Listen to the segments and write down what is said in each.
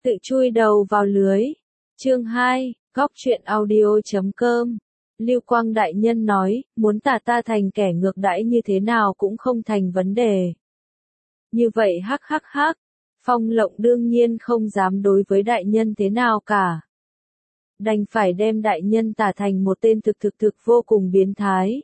Tự chui đầu vào lưới. Chương 2, góc truyện audio.com. Lưu Quang đại nhân nói, muốn ta thành kẻ ngược đãi như thế nào cũng không thành vấn đề. Như vậy hắc hắc hắc, Phong Lộng đương nhiên không dám đối với đại nhân thế nào cả. Đành phải đem đại nhân tả thành một tên thực vô cùng biến thái.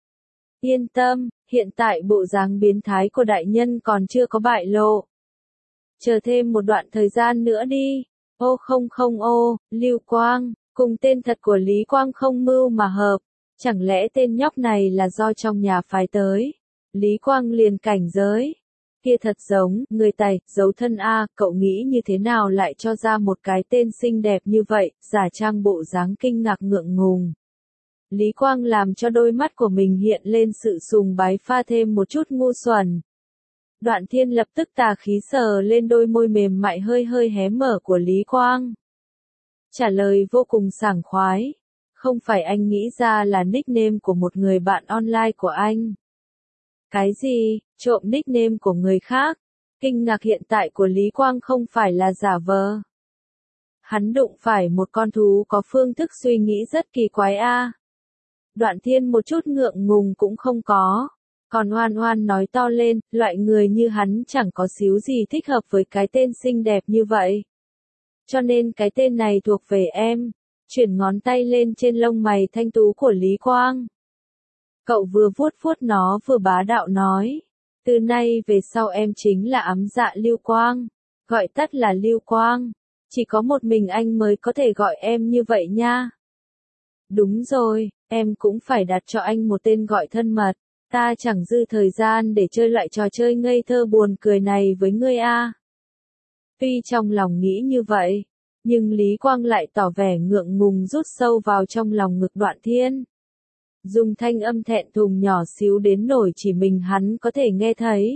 Yên tâm, hiện tại bộ dáng biến thái của đại nhân còn chưa có bại lộ. Chờ thêm một đoạn thời gian nữa đi. Ô không, Lưu Quang, cùng tên thật của Lý Quang không mưu mà hợp. Chẳng lẽ tên nhóc này là do trong nhà phái tới? Lý Quang liền cảnh giới. Kia thật giống, người Tài, giấu thân A, cậu nghĩ như thế nào lại cho ra một cái tên xinh đẹp như vậy, giả trang bộ dáng kinh ngạc ngượng ngùng. Lý Quang làm cho đôi mắt của mình hiện lên sự sùng bái pha thêm một chút ngu xuẩn. Đoạn Thiên lập tức tà khí sờ lên đôi môi mềm mại hơi hé mở của Lý Quang. Trả lời vô cùng sảng khoái. Không phải anh nghĩ ra là nickname của một người bạn online của anh. Cái gì, trộm nickname của người khác? Kinh ngạc hiện tại của Lý Quang không phải là giả vờ. Hắn đụng phải một con thú có phương thức suy nghĩ rất kỳ quái a. Đoạn Thiên một chút ngượng ngùng cũng không có. Còn oan nói to lên, loại người như hắn chẳng có xíu gì thích hợp với cái tên xinh đẹp như vậy. Cho nên cái tên này thuộc về em. Chuyển ngón tay lên trên lông mày thanh tú của Lý Quang. Cậu vừa vuốt nó vừa bá đạo nói. Từ nay về sau em chính là ám dạ Lưu Quang. Gọi tắt là Lưu Quang. Chỉ có một mình anh mới có thể gọi em như vậy nha. Đúng rồi, em cũng phải đặt cho anh một tên gọi thân mật. Ta chẳng dư thời gian để chơi loại trò chơi ngây thơ buồn cười này với ngươi a. Tuy trong lòng nghĩ như vậy, nhưng Lý Quang lại tỏ vẻ ngượng ngùng rút sâu vào trong lòng ngực Đoạn Thiên. Dùng thanh âm thẹn thùng nhỏ xíu đến nổi chỉ mình hắn có thể nghe thấy.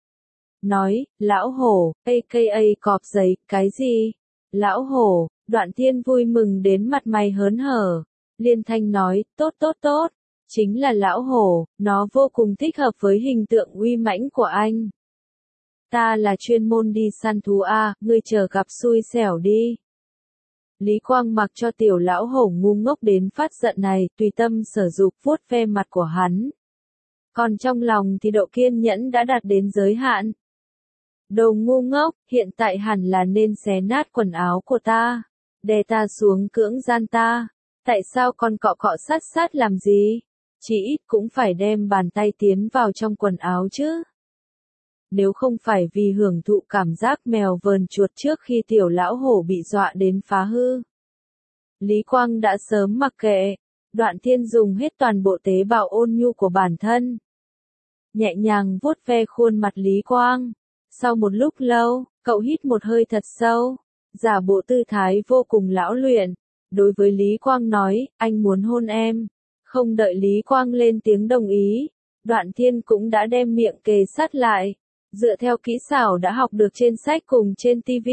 Nói, lão hổ, aka cọp giấy, cái gì? Lão hổ, Đoạn Thiên vui mừng đến mặt mày hớn hở. Liên thanh nói, tốt. Chính là lão hổ, nó vô cùng thích hợp với hình tượng uy mãnh của anh. Ta là chuyên môn đi săn thú a, ngươi chờ gặp xui xẻo đi. Lý Quang mặc cho tiểu lão hổ ngu ngốc đến phát giận này, tùy tâm sở dục vuốt ve mặt của hắn. Còn trong lòng thì độ kiên nhẫn đã đạt đến giới hạn. Đồ ngu ngốc, hiện tại hẳn là nên xé nát quần áo của ta, đè ta xuống cưỡng gian ta. Tại sao con cọ sát làm gì? Chỉ ít cũng phải đem bàn tay tiến vào trong quần áo chứ. Nếu không phải vì hưởng thụ cảm giác mèo vờn chuột trước khi tiểu lão hổ bị dọa đến phá hư. Lý Quang đã sớm mặc kệ. Đoạn Thiên dùng hết toàn bộ tế bào ôn nhu của bản thân. Nhẹ nhàng vuốt ve khuôn mặt Lý Quang. Sau một lúc lâu, cậu hít một hơi thật sâu. Giả bộ tư thái vô cùng lão luyện. Đối với Lý Quang nói, anh muốn hôn em. Không đợi Lý Quang lên tiếng đồng ý, Đoạn Thiên cũng đã đem miệng kề sát lại, dựa theo kỹ xảo đã học được trên sách cùng trên TV.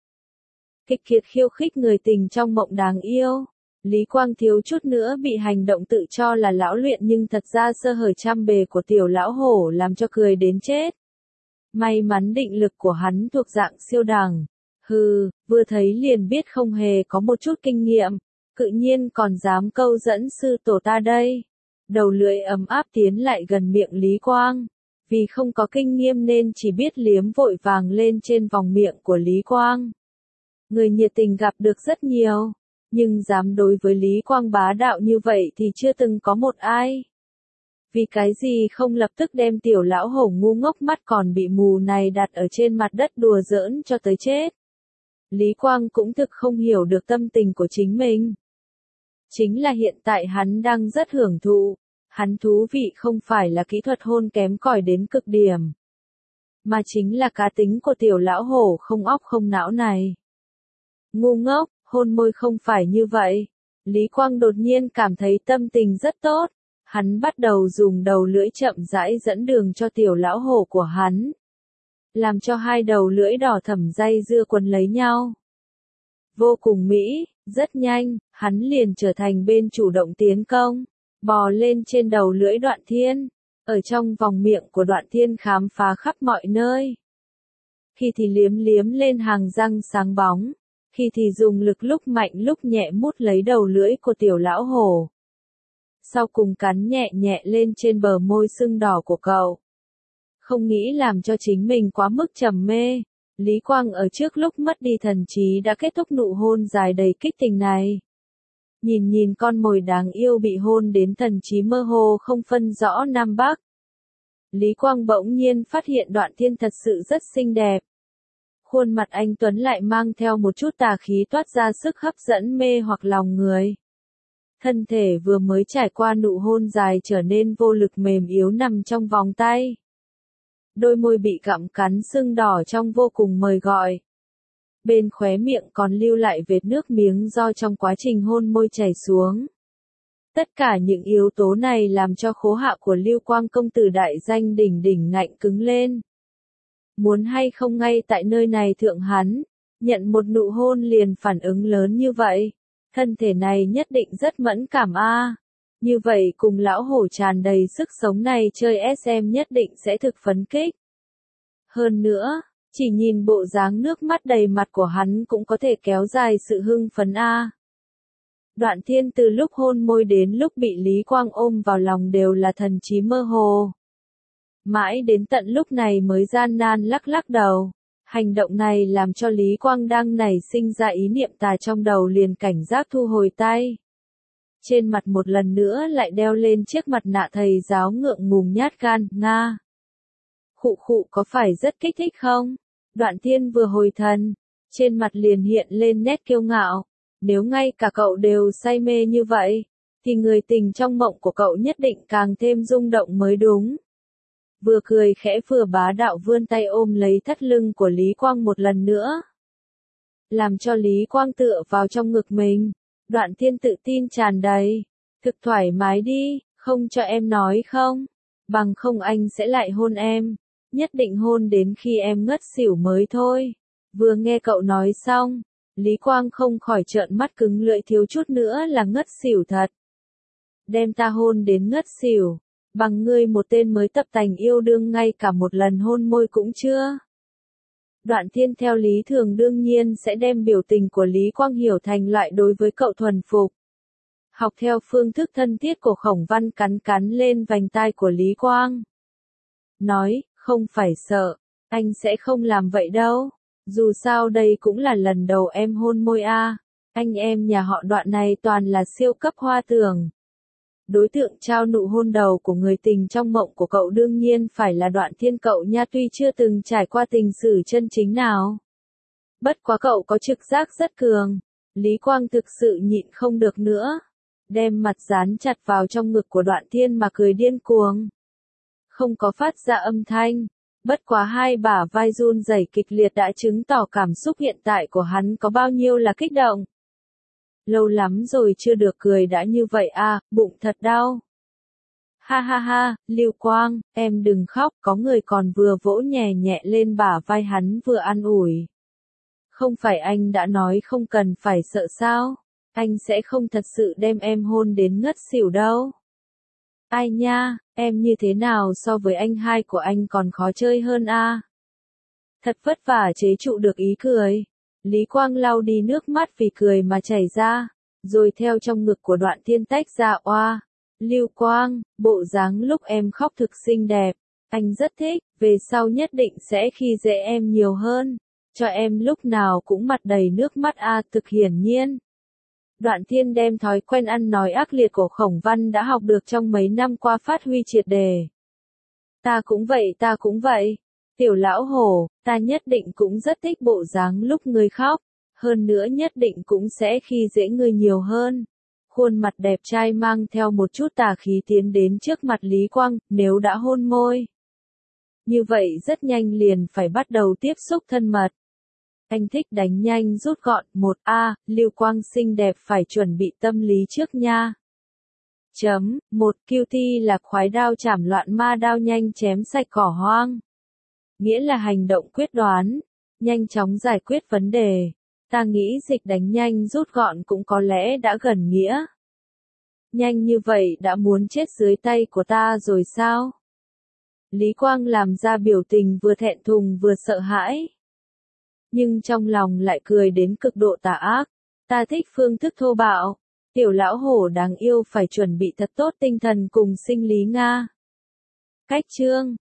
Kịch kiệt khiêu khích người tình trong mộng đáng yêu. Lý Quang thiếu chút nữa bị hành động tự cho là lão luyện nhưng thật ra sơ hở trăm bề của tiểu lão hổ làm cho cười đến chết. May mắn định lực của hắn thuộc dạng siêu đẳng. Vừa thấy liền biết không hề có một chút kinh nghiệm. Tự nhiên còn dám câu dẫn sư tổ ta đây. Đầu lưỡi ấm áp tiến lại gần miệng Lý Quang. Vì không có kinh nghiệm nên chỉ biết liếm vội vàng lên trên vòng miệng của Lý Quang. Người nhiệt tình gặp được rất nhiều. Nhưng dám đối với Lý Quang bá đạo như vậy thì chưa từng có một ai. Vì cái gì không lập tức đem tiểu lão hổ ngu ngốc mắt còn bị mù này đặt ở trên mặt đất đùa giỡn cho tới chết. Lý Quang cũng thực không hiểu được tâm tình của chính mình. Chính là hiện tại hắn đang rất hưởng thụ. Hắn thú vị không phải là kỹ thuật hôn kém cỏi đến cực điểm. Mà chính là cá tính của tiểu lão hổ không óc không não này. Ngu ngốc, hôn môi không phải như vậy. Lý Quang đột nhiên cảm thấy tâm tình rất tốt. Hắn bắt đầu dùng đầu lưỡi chậm rãi dẫn đường cho tiểu lão hổ của hắn. Làm cho hai đầu lưỡi đỏ thẫm dây dưa quấn lấy nhau. Vô cùng mỹ, rất nhanh, hắn liền trở thành bên chủ động tiến công, bò lên trên đầu lưỡi Đoạn Thiên, ở trong vòng miệng của Đoạn Thiên khám phá khắp mọi nơi. Khi thì liếm lên hàng răng sáng bóng, khi thì dùng lực lúc mạnh lúc nhẹ mút lấy đầu lưỡi của tiểu lão hổ. Sau cùng cắn nhẹ nhẹ lên trên bờ môi sưng đỏ của cậu. Không nghĩ làm cho chính mình quá mức trầm mê, Lý Quang ở trước lúc mất đi thần trí đã kết thúc nụ hôn dài đầy kích tình này. Nhìn con mồi đáng yêu bị hôn đến thần trí mơ hồ không phân rõ Nam Bắc. Lý Quang bỗng nhiên phát hiện Đoạn Thiên thật sự rất xinh đẹp. Khuôn mặt anh tuấn lại mang theo một chút tà khí toát ra sức hấp dẫn mê hoặc lòng người. Thân thể vừa mới trải qua nụ hôn dài trở nên vô lực mềm yếu nằm trong vòng tay. Đôi môi bị gặm cắn sưng đỏ trong vô cùng mời gọi. Bên khóe miệng còn lưu lại vệt nước miếng do trong quá trình hôn môi chảy xuống. Tất cả những yếu tố này làm cho khố hạ của Lưu Quang công tử đại danh đỉnh đỉnh ngạnh cứng lên. Muốn hay không ngay tại nơi này thượng hắn, nhận một nụ hôn liền phản ứng lớn như vậy. Thân thể này nhất định rất mẫn cảm a. Như vậy cùng lão hổ tràn đầy sức sống này chơi SM nhất định sẽ thực phấn kích. Hơn nữa, chỉ nhìn bộ dáng nước mắt đầy mặt của hắn cũng có thể kéo dài sự hưng phấn a. Đoạn Thiên từ lúc hôn môi đến lúc bị Lý Quang ôm vào lòng đều là thần trí mơ hồ. Mãi đến tận lúc này mới gian nan lắc lắc đầu. Hành động này làm cho Lý Quang đang nảy sinh ra ý niệm tà trong đầu liền cảnh giác thu hồi tay. Trên mặt một lần nữa lại đeo lên chiếc mặt nạ thầy giáo ngượng ngùng nhát gan, Nga. Khụ khụ có phải rất kích thích không? Đoạn Thiên vừa hồi thần, trên mặt liền hiện lên nét kiêu ngạo. Nếu ngay cả cậu đều say mê như vậy, thì người tình trong mộng của cậu nhất định càng thêm rung động mới đúng. Vừa cười khẽ vừa bá đạo vươn tay ôm lấy thắt lưng của Lý Quang một lần nữa. Làm cho Lý Quang tựa vào trong ngực mình. Đoạn Thiên tự tin tràn đầy. Thực thoải mái đi, không cho em nói không? Bằng không anh sẽ lại hôn em. Nhất định hôn đến khi em ngất xỉu mới thôi. Vừa nghe cậu nói xong, Lý Quang không khỏi trợn mắt cứng lưỡi thiếu chút nữa là ngất xỉu thật. Đem ta hôn đến ngất xỉu. Bằng ngươi một tên mới tập tành yêu đương ngay cả một lần hôn môi cũng chưa. Đoạn Thiên theo lý thường đương nhiên sẽ đem biểu tình của Lý Quang hiểu thành loại đối với cậu thuần phục. Học theo phương thức thân thiết của Khổng Văn cắn lên vành tai của Lý Quang. Nói, không phải sợ, anh sẽ không làm vậy đâu. Dù sao đây cũng là lần đầu em hôn môi a. Anh em nhà họ Đoạn này toàn là siêu cấp hoa tưởng. Đối tượng trao nụ hôn đầu của người tình trong mộng của cậu đương nhiên phải là Đoạn Thiên cậu nha, tuy chưa từng trải qua tình sử chân chính nào. Bất quá cậu có trực giác rất cường. Lý Quang thực sự nhịn không được nữa. Đem mặt dán chặt vào trong ngực của Đoạn Thiên mà cười điên cuồng. Không có phát ra âm thanh. Bất quá hai bả vai run rẩy kịch liệt đã chứng tỏ cảm xúc hiện tại của hắn có bao nhiêu là kích động. Lâu lắm rồi chưa được cười đã như vậy à, bụng thật đau. Ha ha ha, Lưu Quang, em đừng khóc, có người còn vừa vỗ nhẹ nhẹ lên bả vai hắn vừa an ủi. Không phải anh đã nói không cần phải sợ sao, anh sẽ không thật sự đem em hôn đến ngất xỉu đâu. Ai nha, em như thế nào so với anh hai của anh còn khó chơi hơn a. Thật vất vả chế trụ được ý cười. Lý Quang lau đi nước mắt vì cười mà chảy ra, rồi theo trong ngực của Đoạn Thiên tách ra oa. Lưu Quang, bộ dáng lúc em khóc thực xinh đẹp, anh rất thích, về sau nhất định sẽ khi dễ em nhiều hơn, cho em lúc nào cũng mặt đầy nước mắt a. Thực hiển nhiên. Đoạn Thiên đem thói quen ăn nói ác liệt của Khổng Văn đã học được trong mấy năm qua phát huy triệt đề. Ta cũng vậy. Tiểu lão hổ, ta nhất định cũng rất thích bộ dáng lúc ngươi khóc, hơn nữa nhất định cũng sẽ khi dễ ngươi nhiều hơn. Khuôn mặt đẹp trai mang theo một chút tà khí tiến đến trước mặt Lý Quang, nếu đã hôn môi. Như vậy rất nhanh liền phải bắt đầu tiếp xúc thân mật. Anh thích đánh nhanh rút gọn, 1A, Lưu Quang xinh đẹp phải chuẩn bị tâm lý trước nha. 1. QT là khoái đao chảm loạn ma đao nhanh chém sạch cỏ hoang. Nghĩa là hành động quyết đoán, nhanh chóng giải quyết vấn đề. Ta nghĩ dịch đánh nhanh rút gọn cũng có lẽ đã gần nghĩa. Nhanh như vậy đã muốn chết dưới tay của ta rồi sao? Lý Quang làm ra biểu tình vừa thẹn thùng vừa sợ hãi. nhưng trong lòng lại cười đến cực độ tà ác. Ta thích phương thức thô bạo. Tiểu lão hổ đáng yêu phải chuẩn bị thật tốt tinh thần cùng sinh lý Nga. Cách chương